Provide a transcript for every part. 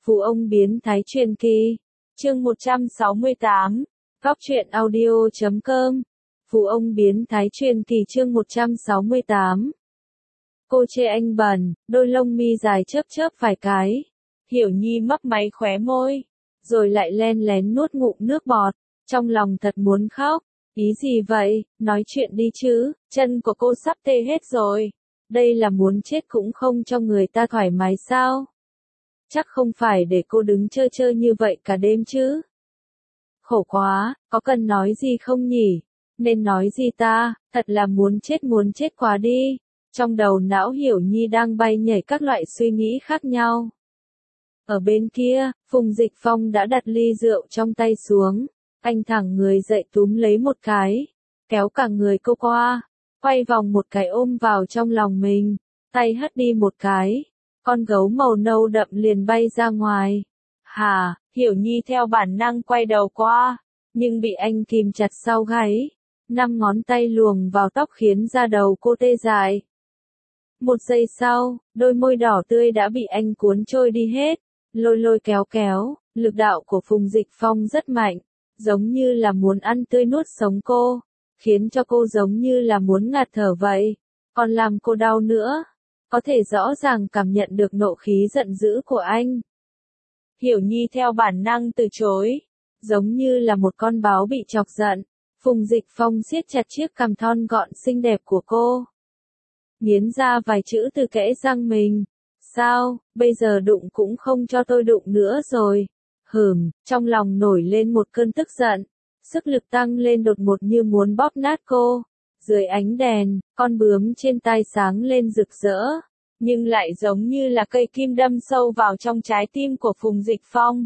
Phú ông biến thái truyền kỳ. Chương 168. Góc truyện audio.com. Phú ông biến thái truyền kỳ chương 168. Cô chê anh bẩn, đôi lông mi dài chớp chớp vài cái. Hiểu Nhi mấp máy khóe môi, rồi lại len lén nuốt ngụm nước bọt, trong lòng thật muốn khóc. Ý gì vậy, nói chuyện đi chứ, chân của cô sắp tê hết rồi. Đây là muốn chết cũng không cho người ta thoải mái sao? Chắc không phải để cô đứng chơi chơi như vậy cả đêm chứ? Khổ quá, có cần nói gì không nhỉ? Nên nói gì ta, thật là muốn chết quá đi. Trong đầu não Hiểu Nhi đang bay nhảy các loại suy nghĩ khác nhau. Ở bên kia, Phùng Dịch Phong đã đặt ly rượu trong tay xuống. Anh thẳng người dậy túm lấy một cái, kéo cả người cô qua, quay vòng một cái ôm vào trong lòng mình, tay hất đi một cái, con gấu màu nâu đậm liền bay ra ngoài. Hà, Hiểu Nhi theo bản năng quay đầu qua, nhưng bị anh kìm chặt sau gáy, 5 ngón tay luồn vào tóc khiến da đầu cô tê dại. Một giây sau, đôi môi đỏ tươi đã bị anh cuốn trôi đi hết, lôi lôi kéo kéo, lực đạo của Phùng Dịch Phong rất mạnh. Giống như là muốn ăn tươi nuốt sống cô, khiến cho cô giống như là muốn ngạt thở vậy, còn làm cô đau nữa. Có thể rõ ràng cảm nhận được nộ khí giận dữ của anh. Hiểu Nhi theo bản năng từ chối, giống như là một con báo bị chọc giận. Phùng Dịch Phong siết chặt chiếc cằm thon gọn xinh đẹp của cô, nghiến ra vài chữ từ kẽ răng mình. Sao, bây giờ đụng cũng không cho tôi đụng nữa rồi. Trong lòng nổi lên một cơn tức giận, sức lực tăng lên đột ngột như muốn bóp nát cô. Dưới ánh đèn, con bướm trên tai sáng lên rực rỡ, nhưng lại giống như là cây kim đâm sâu vào trong trái tim của Phùng Dịch Phong.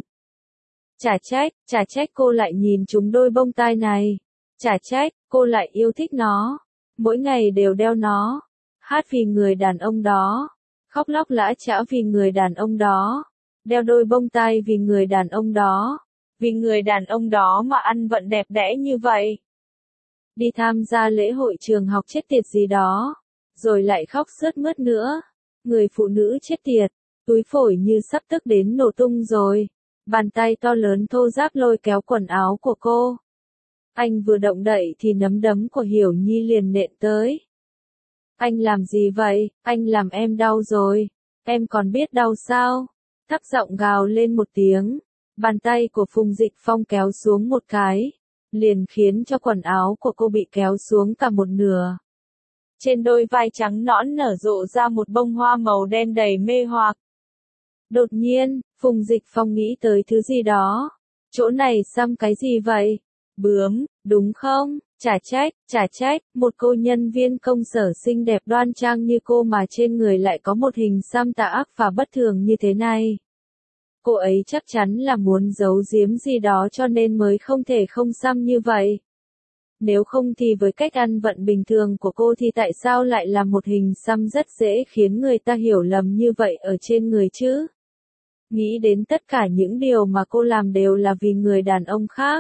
Chả trách cô lại nhìn trúng đôi bông tai này. Chả trách, cô lại yêu thích nó. Mỗi ngày đều đeo nó. Hát vì người đàn ông đó. Khóc lóc lã chã vì người đàn ông đó. Đeo đôi bông tai vì người đàn ông đó. Vì người đàn ông đó mà ăn vận đẹp đẽ như vậy. Đi tham gia lễ hội trường học chết tiệt gì đó. Rồi lại khóc sướt mướt nữa. Người phụ nữ chết tiệt. Túi phổi như sắp tức đến nổ tung rồi. Bàn tay to lớn thô ráp lôi kéo quần áo của cô. Anh vừa động đậy thì nắm đấm của Hiểu Nhi liền nện tới. Anh làm gì vậy? Anh làm em đau rồi. Em còn biết đau sao? Thấp giọng gào lên một tiếng, bàn tay của Phùng Dịch Phong kéo xuống một cái, liền khiến cho quần áo của cô bị kéo xuống cả một nửa. Trên đôi vai trắng nõn nở rộ ra một bông hoa màu đen đầy mê hoặc. Đột nhiên, Phùng Dịch Phong nghĩ tới thứ gì đó. Chỗ này xăm cái gì vậy? Bướm, đúng không? Chả trách, một cô nhân viên công sở xinh đẹp đoan trang như cô mà trên người lại có một hình xăm tà ác và bất thường như thế này. Cô ấy chắc chắn là muốn giấu giếm gì đó cho nên mới không thể không xăm như vậy. Nếu không thì với cách ăn vận bình thường của cô thì tại sao lại là một hình xăm rất dễ khiến người ta hiểu lầm như vậy ở trên người chứ? Nghĩ đến tất cả những điều mà cô làm đều là vì người đàn ông khác.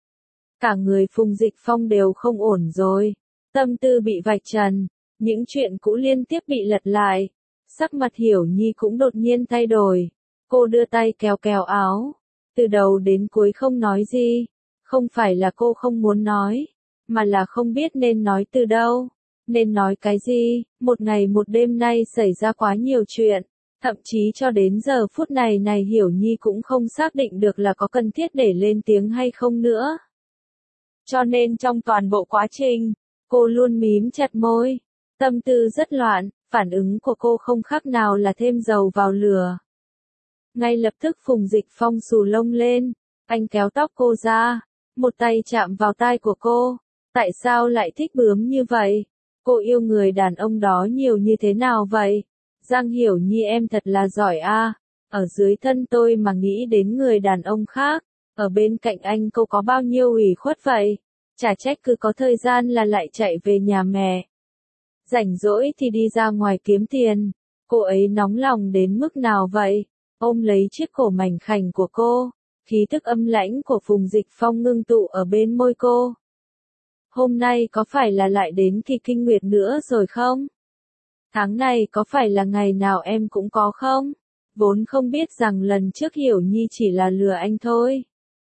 Cả người Phùng Dịch Phong đều không ổn rồi. Tâm tư bị vạch trần, những chuyện cũ liên tiếp bị lật lại. Sắc mặt Hiểu Nhi cũng đột nhiên thay đổi. Cô đưa tay kéo kéo áo. Từ đầu đến cuối không nói gì. Không phải là cô không muốn nói, mà là không biết nên nói từ đâu. Nên nói cái gì? Một ngày một đêm nay xảy ra quá nhiều chuyện. Thậm chí cho đến giờ phút này Hiểu Nhi cũng không xác định được là có cần thiết để lên tiếng hay không nữa. Cho nên trong toàn bộ quá trình, cô luôn mím chặt môi. Tâm tư rất loạn, phản ứng của cô không khác nào là thêm dầu vào lửa. Ngay lập tức Phùng Dịch Phong xù lông lên, anh kéo tóc cô ra, một tay chạm vào tai của cô. Tại sao lại thích bướm như vậy? Cô yêu người đàn ông đó nhiều như thế nào vậy? Giang Hiểu Nhi em thật là giỏi a. Ở dưới thân tôi mà nghĩ đến người đàn ông khác, ở bên cạnh anh cô có bao nhiêu ủy khuất vậy? Chả trách cứ có thời gian là lại chạy về nhà mẹ. Rảnh rỗi thì đi ra ngoài kiếm tiền. Cô ấy nóng lòng đến mức nào vậy? Ôm lấy chiếc cổ mảnh khảnh của cô, khí tức âm lãnh của Phùng Dịch Phong ngưng tụ ở bên môi cô. Hôm nay có phải là lại đến kỳ kinh nguyệt nữa rồi không? Tháng này có phải là ngày nào em cũng có không? Vốn không biết rằng lần trước Hiểu Nhi chỉ là lừa anh thôi.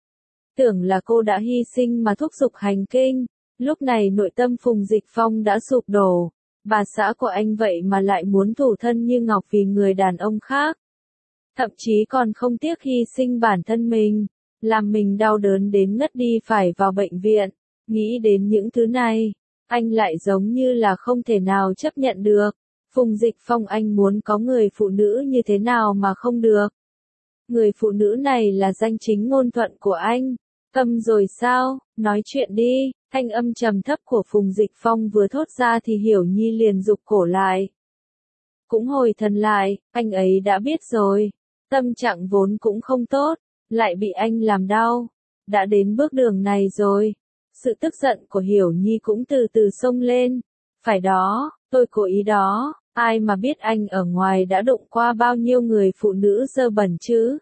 Tưởng là cô đã hy sinh mà thúc giục hành kinh. Lúc này nội tâm Phùng Dịch Phong đã sụp đổ. Bà xã của anh vậy mà lại muốn thủ thân như ngọc vì người đàn ông khác. Thậm chí còn không tiếc hy sinh bản thân mình, làm mình đau đớn đến ngất đi phải vào bệnh viện. Nghĩ đến những thứ này, anh lại giống như là không thể nào chấp nhận được. Phùng Dịch Phong anh muốn có người phụ nữ như thế nào mà không được. Người phụ nữ này là danh chính ngôn thuận của anh. Câm rồi sao, nói chuyện đi. Thanh âm trầm thấp của Phùng Dịch Phong vừa thốt ra thì Hiểu Nhi liền rụt cổ lại. Cũng hồi thần lại, anh ấy đã biết rồi. Tâm trạng vốn cũng không tốt, lại bị anh làm đau. Đã đến bước đường này rồi. Sự tức giận của Hiểu Nhi cũng từ từ xông lên. Phải đó, tôi cố ý đó, ai mà biết anh ở ngoài đã đụng qua bao nhiêu người phụ nữ dơ bẩn chứ.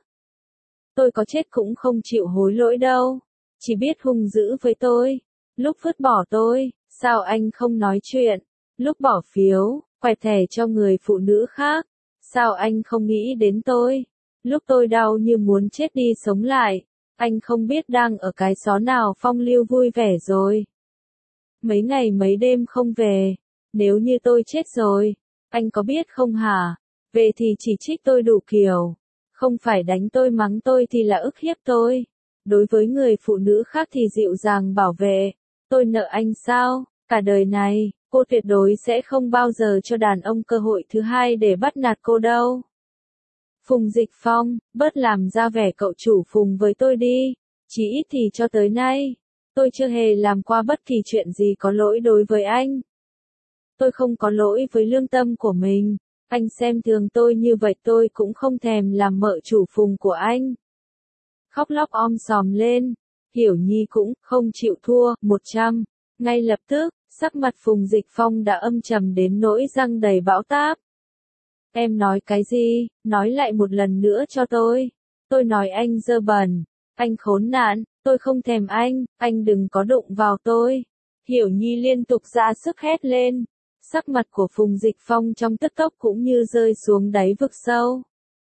Tôi có chết cũng không chịu hối lỗi đâu. Chỉ biết hung dữ với tôi. Lúc vứt bỏ tôi, sao anh không nói chuyện? Lúc bỏ phiếu, quẹt thẻ cho người phụ nữ khác, sao anh không nghĩ đến tôi? Lúc tôi đau như muốn chết đi sống lại, anh không biết đang ở cái xó nào phong lưu vui vẻ rồi. Mấy ngày mấy đêm không về, nếu như tôi chết rồi, anh có biết không hả? Về thì chỉ trích tôi đủ kiểu, không phải đánh tôi mắng tôi thì là ức hiếp tôi. Đối với người phụ nữ khác thì dịu dàng bảo vệ. Tôi nợ anh sao? Cả đời này, cô tuyệt đối sẽ không bao giờ cho đàn ông cơ hội thứ hai để bắt nạt cô đâu. Phùng Dịch Phong, bớt làm ra vẻ cậu chủ Phùng với tôi đi. Chỉ ít thì cho tới nay, tôi chưa hề làm qua bất kỳ chuyện gì có lỗi đối với anh. Tôi không có lỗi với lương tâm của mình. Anh xem thường tôi như vậy tôi cũng không thèm làm mợ chủ Phùng của anh. Khóc lóc om sòm lên. Hiểu Nhi cũng không chịu thua, 100. Ngay lập tức, sắc mặt Phùng Dịch Phong đã âm trầm đến nỗi răng đầy bão táp. Em nói cái gì, nói lại một lần nữa cho tôi. Tôi nói anh dơ bẩn, anh khốn nạn, tôi không thèm anh đừng có đụng vào tôi. Hiểu Nhi liên tục ra sức hét lên. Sắc mặt của Phùng Dịch Phong trong tức tốc cũng như rơi xuống đáy vực sâu.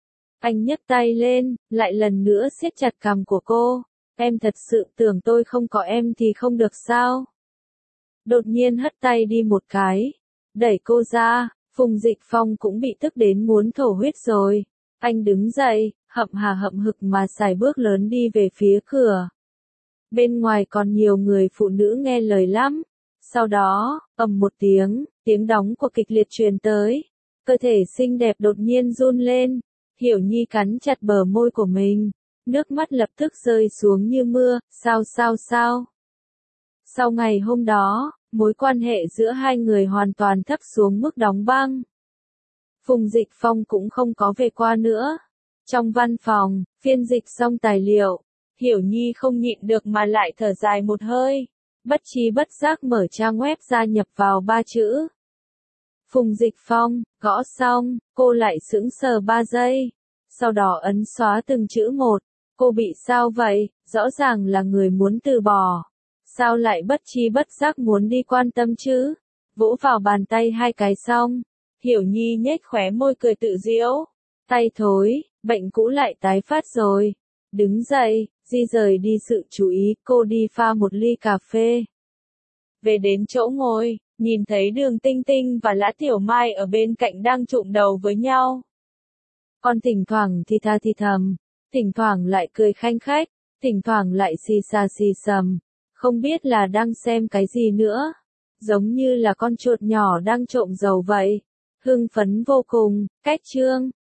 Anh nhấc tay lên, lại lần nữa siết chặt cằm của cô. Em thật sự tưởng tôi không có em thì không được sao? Đột nhiên hất tay đi một cái, đẩy cô ra. Phùng Dịch Phong cũng bị tức đến muốn thổ huyết rồi. Anh đứng dậy, hậm hà hậm hực mà sải bước lớn đi về phía cửa. Bên ngoài còn nhiều người phụ nữ nghe lời lắm. Sau đó, ầm một tiếng đóng của kịch liệt truyền tới. Cơ thể xinh đẹp đột nhiên run lên. Hiểu Nhi cắn chặt bờ môi của mình. Nước mắt lập tức rơi xuống như mưa, sao? Sau ngày hôm đó, mối quan hệ giữa hai người hoàn toàn thấp xuống mức đóng băng. Phùng Dịch Phong cũng không có về qua nữa. Trong văn phòng, phiên dịch xong tài liệu, Hiểu Nhi không nhịn được mà lại thở dài một hơi. Bất trí bất giác mở trang web ra nhập vào 3 chữ. Phùng Dịch Phong, gõ xong, cô lại sững sờ 3 giây. Sau đó ấn xóa từng chữ một. Cô bị sao vậy? Rõ ràng là người muốn từ bỏ. Sao lại bất tri bất giác muốn đi quan tâm chứ? Vỗ vào bàn tay 2 cái xong. Hiểu Nhi nhếch khóe môi cười tự giễu. Tay thối, bệnh cũ lại tái phát rồi. Đứng dậy, di rời đi sự chú ý, cô đi pha một ly cà phê. Về đến chỗ ngồi, nhìn thấy Đường Tinh Tinh và Lã Tiểu Mai ở bên cạnh đang chụm đầu với nhau. Còn thỉnh thoảng thì tha thì thầm, thỉnh thoảng lại cười khanh khách, thỉnh thoảng lại xì xà xì xầm, không biết là đang xem cái gì nữa. Giống như là con chuột nhỏ đang trộm dầu vậy. Hưng phấn vô cùng, cách chương.